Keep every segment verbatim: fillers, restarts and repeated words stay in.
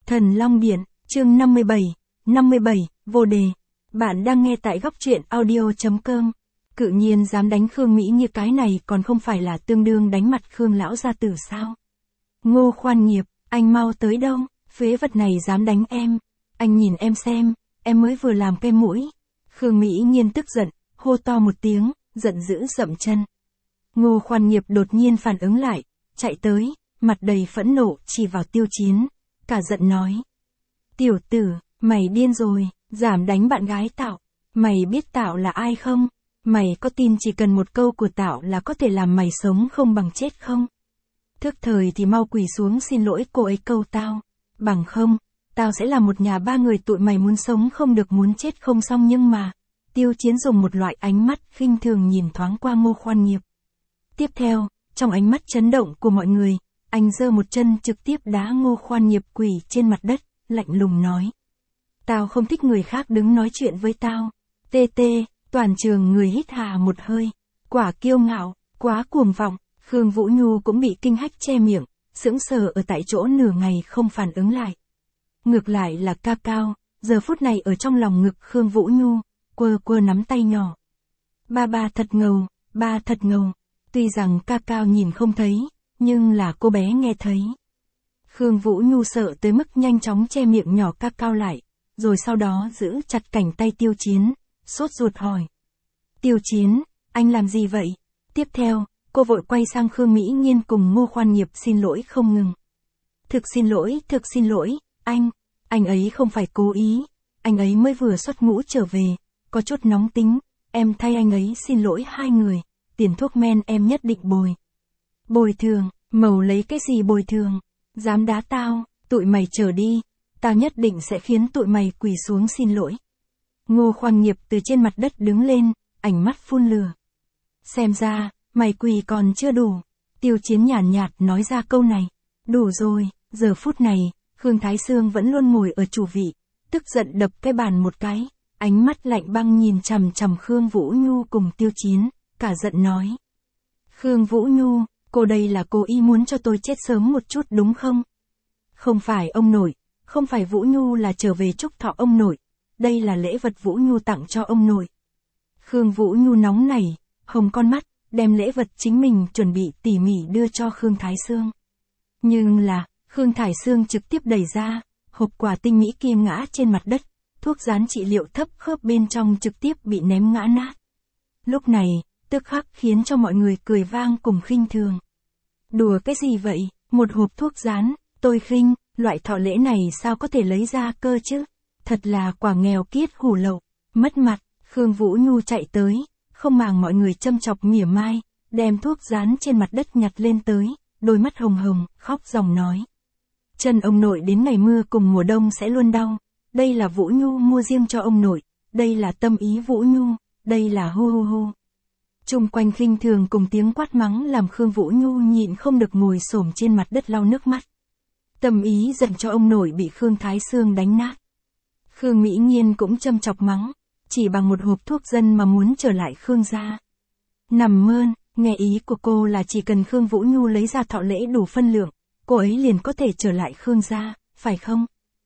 Thần Long Điện, chương năm mươi bảy, năm mươi bảy, vô đề. Bạn đang nghe tại góc truyện audio chấm com. Cự nhiên dám đánh Khương Mỹ như cái này còn không phải là tương đương đánh mặt Khương lão gia tử sao? Ngô Khoan Nghiệp, anh mau tới đâu, phế vật này dám đánh em. Anh nhìn em xem, em mới vừa làm cái mũi. Khương Mỹ Nhiên tức giận, hô to một tiếng, giận dữ dậm chân. Ngô Khoan Nghiệp đột nhiên phản ứng lại, chạy tới, mặt đầy phẫn nộ chỉ vào Tiêu Chiến, cả giận nói. Tiểu tử, mày điên rồi, giảm đánh bạn gái Tạo. Mày biết Tạo là ai không? Mày có tin chỉ cần một câu của Tạo là có thể làm mày sống không bằng chết không? Thức thời thì mau quỳ xuống xin lỗi cô ấy câu tao. Bằng không, tao sẽ là một nhà ba người tụi mày muốn sống không được muốn chết không xong nhưng mà. Tiêu Chiến dùng một loại ánh mắt khinh thường nhìn thoáng qua Ngô Khoan Nghiệp. Tiếp theo, trong ánh mắt chấn động của mọi người, anh giơ một chân trực tiếp đá Ngô Khoan Nghiệp quỳ trên mặt đất, lạnh lùng nói. Tao không thích người khác đứng nói chuyện với tao. Tê tê, toàn trường người hít hà một hơi. Quả kiêu ngạo, quá cuồng vọng, Khương Vũ Nhu cũng bị kinh hách che miệng, sững sờ ở tại chỗ nửa ngày không phản ứng lại. Ngược lại là Ca Cao, giờ phút này ở trong lòng ngực Khương Vũ Nhu, quơ quơ nắm tay nhỏ. Ba ba thật ngầu, ba thật ngầu. Tuy rằng Ca Cao nhìn không thấy, nhưng là cô bé nghe thấy. Khương Vũ Nhu sợ tới mức nhanh chóng che miệng nhỏ Ca Cao lại, rồi sau đó giữ chặt cánh tay Tiêu Chiến, sốt ruột hỏi. Tiêu Chiến, anh làm gì vậy? Tiếp theo, cô vội quay sang Khương Mỹ Nhiên cùng Ngô Khoan Nghiệp xin lỗi không ngừng. Thực xin lỗi, thực xin lỗi, anh, anh ấy không phải cố ý, anh ấy mới vừa xuất ngũ trở về, có chút nóng tính, em thay anh ấy xin lỗi hai người, tiền thuốc men em nhất định bồi. Bồi thường, màu lấy cái gì bồi thường, dám đá tao, tụi mày chờ đi, tao nhất định sẽ khiến tụi mày quỳ xuống xin lỗi. Ngô Khoan Nghiệp từ trên mặt đất đứng lên, ánh mắt phun lửa. Xem ra, mày quỳ còn chưa đủ. Tiêu Chiến nhàn nhạt, nhạt nói ra câu này. Đủ rồi, giờ phút này, Khương Thái Sương vẫn luôn ngồi ở chủ vị, tức giận đập cái bàn một cái, ánh mắt lạnh băng nhìn chằm chằm Khương Vũ Nhu cùng Tiêu Chiến, cả giận nói. Khương Vũ Nhu, cô đây là cố ý muốn cho tôi chết sớm một chút đúng không? Không phải ông nội, không phải Vũ Nhu là trở về chúc thọ ông nội, đây là lễ vật Vũ Nhu tặng cho ông nội. Khương Vũ Nhu nóng nảy, hồng con mắt, đem lễ vật chính mình chuẩn bị tỉ mỉ đưa cho Khương Thái Sương. Nhưng là, Khương Thái Sương trực tiếp đẩy ra, hộp quà tinh mỹ kia ngã trên mặt đất, thuốc dán trị liệu thấp khớp bên trong trực tiếp bị ném ngã nát. Lúc này, tức khắc khiến cho mọi người cười vang cùng khinh thường. Đùa cái gì vậy, một hộp thuốc dán, tôi khinh, loại thọ lễ này sao có thể lấy ra cơ chứ? Thật là quả nghèo kiết hủ lậu, mất mặt. Khương Vũ Nhu chạy tới, không màng mọi người châm chọc mỉa mai, đem thuốc dán trên mặt đất nhặt lên tới, đôi mắt hồng hồng, khóc ròng nói. Chân ông nội đến ngày mưa cùng mùa đông sẽ luôn đau, đây là Vũ Nhu mua riêng cho ông nội, đây là tâm ý Vũ Nhu, đây là hu hu hu. Chung quanh khinh thường cùng tiếng quát mắng làm Khương Vũ Nhu nhịn không được ngồi xổm trên mặt đất lau nước mắt. Tâm ý dành cho ông nội bị Khương Thái Sương đánh nát. Khương Mỹ Nhiên cũng châm chọc mắng, chỉ bằng một hộp thuốc dân mà muốn trở lại Khương gia. Nằm mơn, nghe ý của cô là chỉ cần Khương Vũ Nhu lấy ra thọ lễ đủ phân lượng, cô ấy liền có thể trở lại Khương gia, phải không?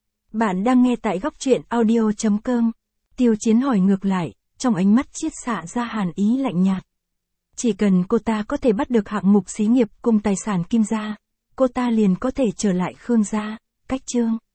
Bạn đang nghe tại góc truyện audio chấm com. Tiêu Chiến hỏi ngược lại, trong ánh mắt chiết xạ ra hàn ý lạnh nhạt. Chỉ cần cô ta có thể bắt được hạng mục xí nghiệp cùng tài sản Kim gia, cô ta liền có thể trở lại Khương gia, cách chương.